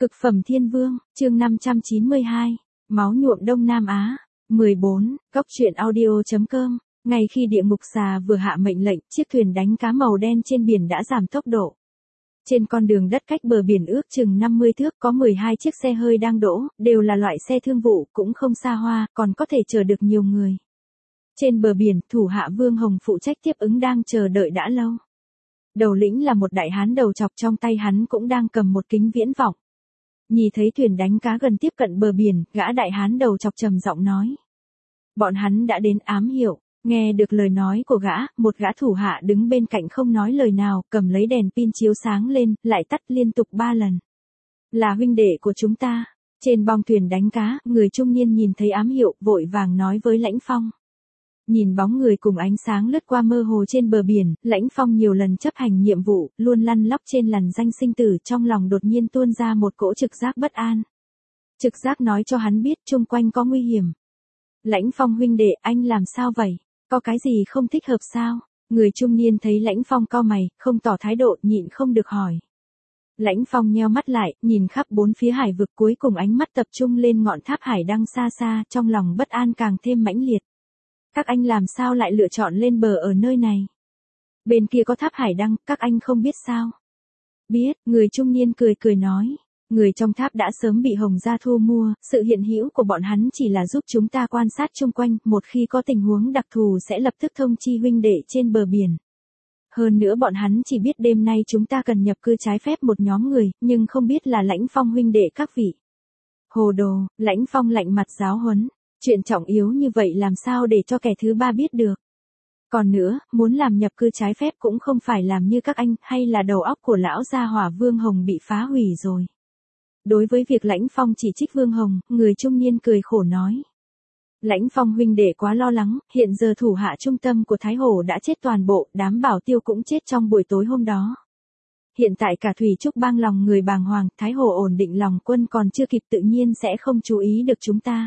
Cực phẩm thiên vương, chương 592, máu nhuộm Đông Nam Á. 14, Cốc truyện audio.com. Ngay khi địa ngục xà vừa hạ mệnh lệnh, chiếc thuyền đánh cá màu đen trên biển đã giảm tốc độ. Trên con đường đất cách bờ biển ước chừng 50 thước có 12 chiếc xe hơi đang đỗ, đều là loại xe thương vụ, cũng không xa hoa, còn có thể chở được nhiều người. Trên bờ biển, thủ hạ Vương Hồng phụ trách tiếp ứng đang chờ đợi đã lâu. Đầu lĩnh là một đại hán đầu chọc, trong tay hắn cũng đang cầm một kính viễn vọng. Nhìn thấy thuyền đánh cá gần tiếp cận bờ biển, gã đại hán đầu chọc trầm giọng nói. Bọn hắn đã đến ám hiệu. Nghe được lời nói của gã, một gã thủ hạ đứng bên cạnh không nói lời nào, cầm lấy đèn pin chiếu sáng lên, lại tắt liên tục 3 lần. Là huynh đệ của chúng ta. Trên bong thuyền đánh cá, người trung niên nhìn thấy ám hiệu, vội vàng nói với Lãnh Phong. Nhìn bóng người cùng ánh sáng lướt qua mơ hồ trên bờ biển, Lãnh Phong nhiều lần chấp hành nhiệm vụ, luôn lăn lóc trên lằn danh sinh tử, trong lòng đột nhiên tuôn ra một cỗ trực giác bất an. Trực giác nói cho hắn biết chung quanh có nguy hiểm. Lãnh Phong huynh đệ, anh làm sao vậy? Có cái gì không thích hợp sao? Người trung niên thấy Lãnh Phong cau mày, không tỏ thái độ, nhịn không được hỏi. Lãnh Phong nheo mắt lại, nhìn khắp bốn phía hải vực, cuối cùng ánh mắt tập trung lên ngọn tháp hải đăng xa xa, trong lòng bất an càng thêm mãnh liệt. Các anh làm sao lại lựa chọn lên bờ ở nơi này? Bên kia có tháp hải đăng, các anh không biết sao? Biết, người trung niên cười cười nói. Người trong tháp đã sớm bị Hồng Gia thu mua, sự hiện hữu của bọn hắn chỉ là giúp chúng ta quan sát chung quanh, một khi có tình huống đặc thù sẽ lập tức thông chi huynh đệ trên bờ biển. Hơn nữa bọn hắn chỉ biết đêm nay chúng ta cần nhập cư trái phép một nhóm người, nhưng không biết là Lãnh Phong huynh đệ các vị. Hồ đồ, Lãnh Phong lạnh mặt giáo huấn, chuyện trọng yếu như vậy làm sao để cho kẻ thứ ba biết được. Còn nữa, muốn làm nhập cư trái phép cũng không phải làm như các anh, hay là đầu óc của lão gia hỏa Vương Hồng bị phá hủy rồi. Đối với việc Lãnh Phong chỉ trích Vương Hồng, người trung niên cười khổ nói. Lãnh Phong huynh đệ quá lo lắng, hiện giờ thủ hạ trung tâm của Thái Hổ đã chết toàn bộ, đám bảo tiêu cũng chết trong buổi tối hôm đó. Hiện tại cả Thủy Trúc bang lòng người bàng hoàng, Thái Hổ ổn định lòng quân còn chưa kịp tự nhiên sẽ không chú ý được chúng ta.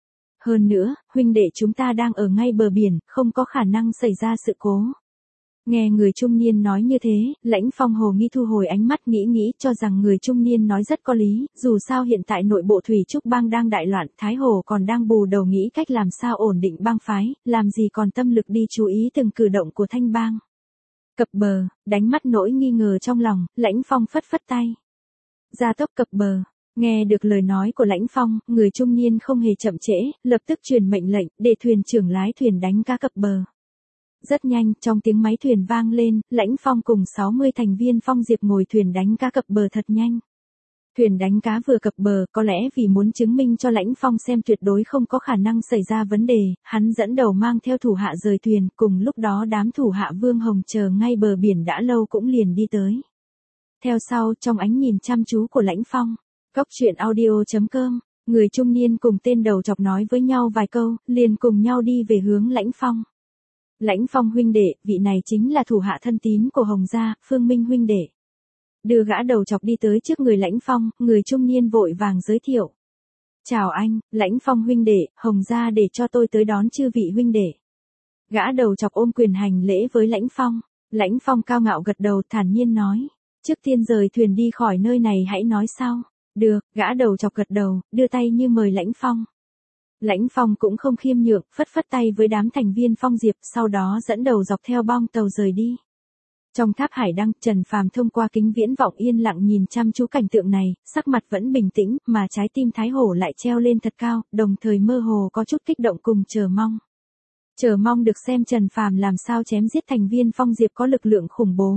Hơn nữa, huynh đệ chúng ta đang ở ngay bờ biển, không có khả năng xảy ra sự cố. Nghe người trung niên nói như thế, Lãnh Phong hồ nghi thu hồi ánh mắt nghĩ cho rằng người trung niên nói rất có lý, dù sao hiện tại nội bộ Thủy Trúc bang đang đại loạn, Thái Hồ còn đang bù đầu nghĩ cách làm sao ổn định bang phái, làm gì còn tâm lực đi chú ý từng cử động của Thanh bang. Cập bờ, đánh mắt nỗi nghi ngờ trong lòng, Lãnh Phong phất phất tay. Gia tốc cập bờ. Nghe được lời nói của Lãnh Phong, người trung niên không hề chậm trễ, lập tức truyền mệnh lệnh, để thuyền trưởng lái thuyền đánh cá cập bờ. Rất nhanh, trong tiếng máy thuyền vang lên, Lãnh Phong cùng 60 thành viên Phong Diệp ngồi thuyền đánh cá cập bờ thật nhanh. Thuyền đánh cá vừa cập bờ, có lẽ vì muốn chứng minh cho Lãnh Phong xem tuyệt đối không có khả năng xảy ra vấn đề, hắn dẫn đầu mang theo thủ hạ rời thuyền, cùng lúc đó đám thủ hạ Vương Hồng chờ ngay bờ biển đã lâu cũng liền đi tới. Theo sau, trong ánh nhìn chăm chú của Lãnh Phong, Cốc truyện audio.com, người trung niên cùng tên đầu chọc nói với nhau vài câu, liền cùng nhau đi về hướng Lãnh Phong. Lãnh Phong huynh đệ, vị này chính là thủ hạ thân tín của Hồng Gia, Phương Minh huynh đệ. Đưa gã đầu chọc đi tới trước người Lãnh Phong, người trung niên vội vàng giới thiệu. Chào anh, Lãnh Phong huynh đệ, Hồng Gia để cho tôi tới đón chư vị huynh đệ. Gã đầu chọc ôm quyền hành lễ với Lãnh Phong. Lãnh Phong cao ngạo gật đầu thản nhiên nói. Trước tiên rời thuyền đi khỏi nơi này hãy nói sau. Được, gã đầu chọc gật đầu, đưa tay như mời Lãnh Phong. Lãnh Phong cũng không khiêm nhượng, phất phất tay với đám thành viên Phong Diệp, sau đó dẫn đầu dọc theo bong tàu rời đi. Trong tháp hải đăng, Trần Phàm thông qua kính viễn vọng yên lặng nhìn chăm chú cảnh tượng này, sắc mặt vẫn bình tĩnh, mà trái tim Thái Hổ lại treo lên thật cao, đồng thời mơ hồ có chút kích động cùng chờ mong. Chờ mong được xem Trần Phàm làm sao chém giết thành viên Phong Diệp có lực lượng khủng bố.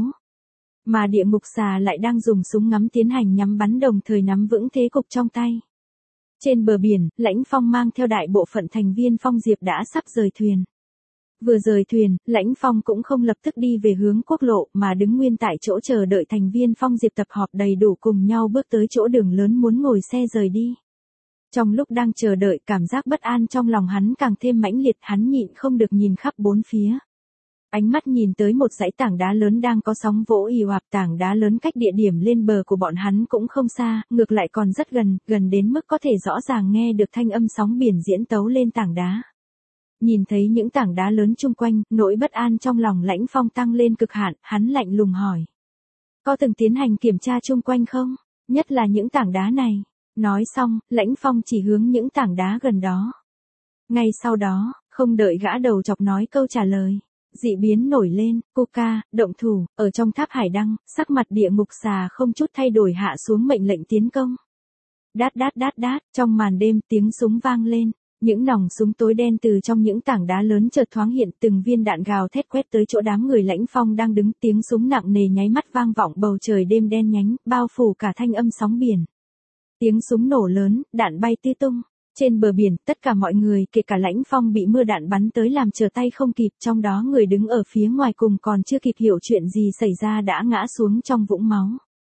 Mà địa ngục xà lại đang dùng súng ngắm tiến hành nhắm bắn đồng thời nắm vững thế cục trong tay. Trên bờ biển, Lãnh Phong mang theo đại bộ phận thành viên Phong Diệp đã sắp rời thuyền. Vừa rời thuyền, Lãnh Phong cũng không lập tức đi về hướng quốc lộ mà đứng nguyên tại chỗ chờ đợi thành viên Phong Diệp tập họp đầy đủ cùng nhau bước tới chỗ đường lớn muốn ngồi xe rời đi. Trong lúc đang chờ đợi, cảm giác bất an trong lòng hắn càng thêm mãnh liệt, hắn nhịn không được nhìn khắp bốn phía. Ánh mắt nhìn tới một dãy tảng đá lớn đang có sóng vỗ ì ạt, tảng đá lớn cách địa điểm lên bờ của bọn hắn cũng không xa, ngược lại còn rất gần, gần đến mức có thể rõ ràng nghe được thanh âm sóng biển diễn tấu lên tảng đá. Nhìn thấy những tảng đá lớn chung quanh, nỗi bất an trong lòng Lãnh Phong tăng lên cực hạn, hắn lạnh lùng hỏi. Có từng tiến hành kiểm tra chung quanh không? Nhất là những tảng đá này. Nói xong, Lãnh Phong chỉ hướng những tảng đá gần đó. Ngay sau đó, không đợi gã đầu chọc nói câu trả lời. Dị biến nổi lên, Coca, động thủ, ở trong tháp hải đăng, sắc mặt địa ngục xà không chút thay đổi hạ xuống mệnh lệnh tiến công. Đát đát đát đát, trong màn đêm tiếng súng vang lên. Những nòng súng tối đen từ trong những tảng đá lớn chợt thoáng hiện, từng viên đạn gào thét quét tới chỗ đám người Lãnh Phong đang đứng, tiếng súng nặng nề nháy mắt vang vọng bầu trời đêm đen nhánh, bao phủ cả thanh âm sóng biển. Tiếng súng nổ lớn, đạn bay tứ tung. Trên bờ biển, tất cả mọi người, kể cả Lãnh Phong bị mưa đạn bắn tới làm trở tay không kịp, trong đó người đứng ở phía ngoài cùng còn chưa kịp hiểu chuyện gì xảy ra đã ngã xuống trong vũng máu.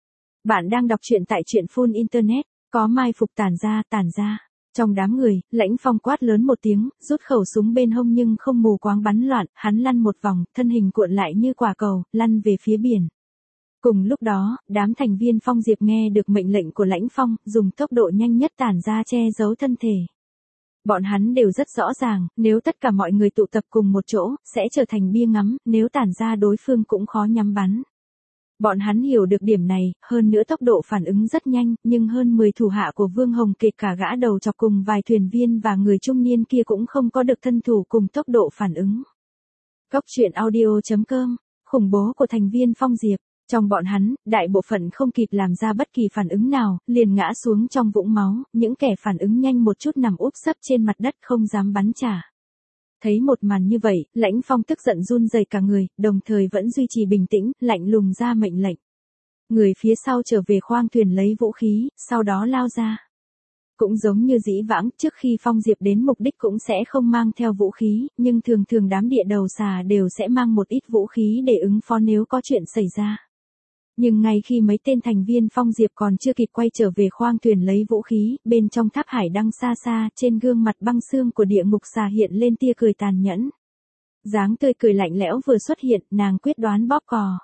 Bạn đang đọc truyện tại truyện Full Internet, có mai phục tản ra. Trong đám người, Lãnh Phong quát lớn một tiếng, rút khẩu súng bên hông nhưng không mù quáng bắn loạn, hắn lăn một vòng, thân hình cuộn lại như quả cầu, lăn về phía biển. Cùng lúc đó, đám thành viên Phong Diệp nghe được mệnh lệnh của Lãnh Phong, dùng tốc độ nhanh nhất tản ra che giấu thân thể. Bọn hắn đều rất rõ ràng, nếu tất cả mọi người tụ tập cùng một chỗ, sẽ trở thành bia ngắm, nếu tản ra đối phương cũng khó nhắm bắn. Bọn hắn hiểu được điểm này, hơn nữa tốc độ phản ứng rất nhanh, nhưng hơn 10 thủ hạ của Vương Hồng kể cả gã đầu chọc cùng vài thuyền viên và người trung niên kia cũng không có được thân thủ cùng tốc độ phản ứng. Cốc truyện audio.com, khủng bố của thành viên Phong Diệp. Trong bọn hắn, đại bộ phận không kịp làm ra bất kỳ phản ứng nào, liền ngã xuống trong vũng máu, những kẻ phản ứng nhanh một chút nằm úp sấp trên mặt đất không dám bắn trả. Thấy một màn như vậy, Lãnh Phong tức giận run rẩy cả người, đồng thời vẫn duy trì bình tĩnh, lạnh lùng ra mệnh lệnh. Người phía sau trở về khoang thuyền lấy vũ khí, sau đó lao ra. Cũng giống như dĩ vãng, trước khi Phong Diệp đến mục đích cũng sẽ không mang theo vũ khí, nhưng thường thường đám địa đầu xà đều sẽ mang một ít vũ khí để ứng phó nếu có chuyện xảy ra. Nhưng ngay khi mấy tên thành viên Phong Diệp còn chưa kịp quay trở về khoang thuyền lấy vũ khí, bên trong tháp hải đăng xa xa, trên gương mặt băng xương của địa ngục xà hiện lên tia cười tàn nhẫn. Dáng tươi cười lạnh lẽo vừa xuất hiện, nàng quyết đoán bóp cò.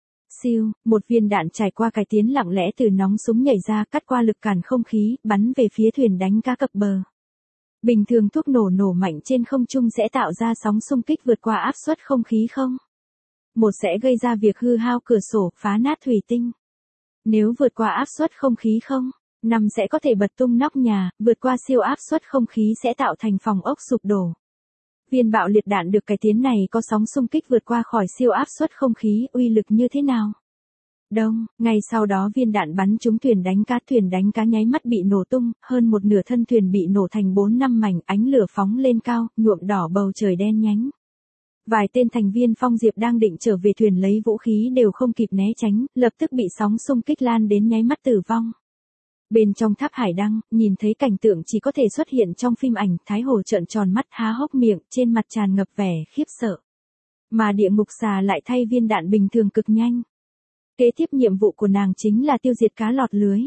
Siêu, một viên đạn trải qua cải tiến lặng lẽ từ nóng súng nhảy ra, cắt qua lực cản không khí, bắn về phía thuyền đánh cá cập bờ. Bình thường thuốc nổ mạnh trên không trung sẽ tạo ra sóng xung kích vượt qua áp suất không khí không? Một sẽ gây ra việc hư hao cửa sổ, phá nát thủy tinh. Nếu vượt qua áp suất không khí không? 5 sẽ có thể bật tung nóc nhà, vượt qua siêu áp suất không khí sẽ tạo thành phòng ốc sụp đổ. Viên bạo liệt đạn được cải tiến này có sóng xung kích vượt qua khỏi siêu áp suất không khí, uy lực như thế nào? Đông, ngay sau đó viên đạn bắn trúng thuyền đánh cá nháy mắt bị nổ tung, hơn một nửa thân thuyền bị nổ thành 4-5 mảnh, ánh lửa phóng lên cao, nhuộm đỏ bầu trời đen nhánh. Vài tên thành viên Phong Diệp đang định trở về thuyền lấy vũ khí đều không kịp né tránh, lập tức bị sóng xung kích lan đến nháy mắt tử vong. Bên trong tháp hải đăng, nhìn thấy cảnh tượng chỉ có thể xuất hiện trong phim ảnh, Thái Hồ trợn tròn mắt há hốc miệng, trên mặt tràn ngập vẻ khiếp sợ. Mà địa ngục xà lại thay viên đạn bình thường cực nhanh. Kế tiếp nhiệm vụ của nàng chính là tiêu diệt cá lọt lưới.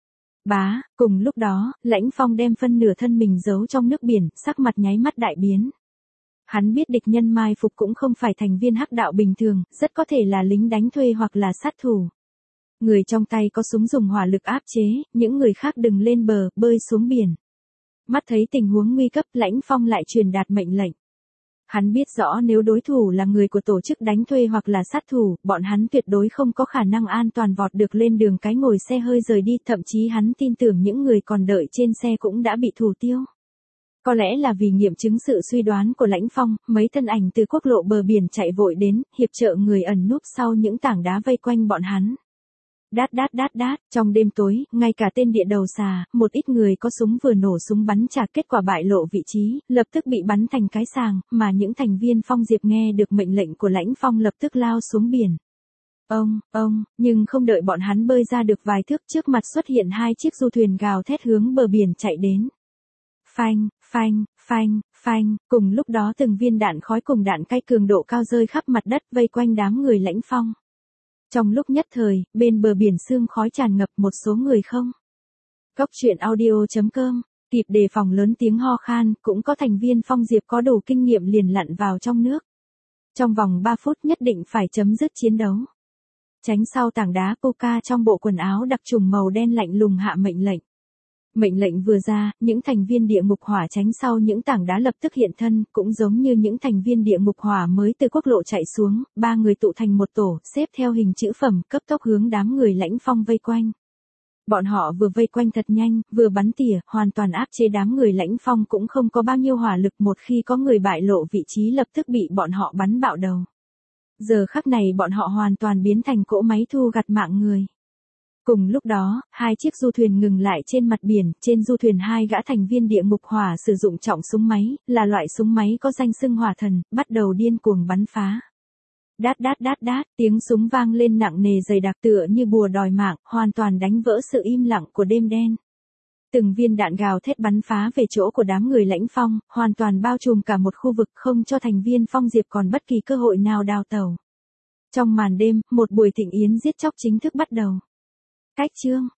Bá, cùng lúc đó, Lãnh Phong đem phân nửa thân mình giấu trong nước biển, sắc mặt nháy mắt đại biến. Hắn biết địch nhân mai phục cũng không phải thành viên hắc đạo bình thường, rất có thể là lính đánh thuê hoặc là sát thủ. Người trong tay có súng dùng hỏa lực áp chế, những người khác đừng lên bờ, bơi xuống biển. Mắt thấy tình huống nguy cấp, Lãnh Phong lại truyền đạt mệnh lệnh. Hắn biết rõ nếu đối thủ là người của tổ chức đánh thuê hoặc là sát thủ, bọn hắn tuyệt đối không có khả năng an toàn vọt được lên đường cái ngồi xe hơi rời đi, thậm chí hắn tin tưởng những người còn đợi trên xe cũng đã bị thủ tiêu. Có lẽ là vì nghiệm chứng sự suy đoán của Lãnh Phong, mấy thân ảnh từ quốc lộ bờ biển chạy vội đến, hiệp trợ người ẩn núp sau những tảng đá vây quanh bọn hắn. Đát, trong đêm tối, ngay cả tên địa đầu xà, một ít người có súng vừa nổ súng bắn trả, kết quả bại lộ vị trí, lập tức bị bắn thành cái sàng, mà những thành viên Phong Diệp nghe được mệnh lệnh của Lãnh Phong lập tức lao xuống biển. Nhưng không đợi bọn hắn bơi ra được vài thước, trước mặt xuất hiện hai chiếc du thuyền gào thét hướng bờ biển chạy đến. Phanh, cùng lúc đó từng viên đạn khói cùng đạn cay cường độ cao rơi khắp mặt đất vây quanh đám người Lãnh Phong. Trong lúc nhất thời, bên bờ biển sương khói tràn ngập, một số người không. Cốc truyện audio.com, kịp đề phòng lớn tiếng ho khan, cũng có thành viên Phong Diệp có đủ kinh nghiệm liền lặn vào trong nước. Trong vòng 3 phút nhất định phải chấm dứt chiến đấu. Tránh sau tảng đá, Coca trong bộ quần áo đặc trùng màu đen lạnh lùng hạ mệnh lệnh. Mệnh lệnh vừa ra, những thành viên địa ngục hỏa tránh sau những tảng đá lập tức hiện thân, cũng giống như những thành viên địa ngục hỏa mới từ quốc lộ chạy xuống, 3 người tụ thành một tổ, xếp theo hình chữ phẩm, cấp tốc hướng đám người Lãnh Phong vây quanh. Bọn họ vừa vây quanh thật nhanh, vừa bắn tỉa, hoàn toàn áp chế đám người Lãnh Phong cũng không có bao nhiêu hỏa lực, một khi có người bại lộ vị trí lập tức bị bọn họ bắn bạo đầu. Giờ khắc này bọn họ hoàn toàn biến thành cỗ máy thu gặt mạng người. Cùng lúc đó, hai chiếc du thuyền ngừng lại trên mặt biển, trên du thuyền hai gã thành viên địa ngục hỏa sử dụng trọng súng máy, là loại súng máy có danh xưng hỏa thần, bắt đầu điên cuồng bắn phá. Đát đát đát đát, tiếng súng vang lên nặng nề dày đặc tựa như bùa đòi mạng, hoàn toàn đánh vỡ sự im lặng của đêm đen. Từng viên đạn gào thét bắn phá về chỗ của đám người Lãnh Phong, hoàn toàn bao trùm cả một khu vực, không cho thành viên Phong Diệp còn bất kỳ cơ hội nào đào tẩu. Trong màn đêm, một buổi thịnh yến giết chóc chính thức bắt đầu. Cách chương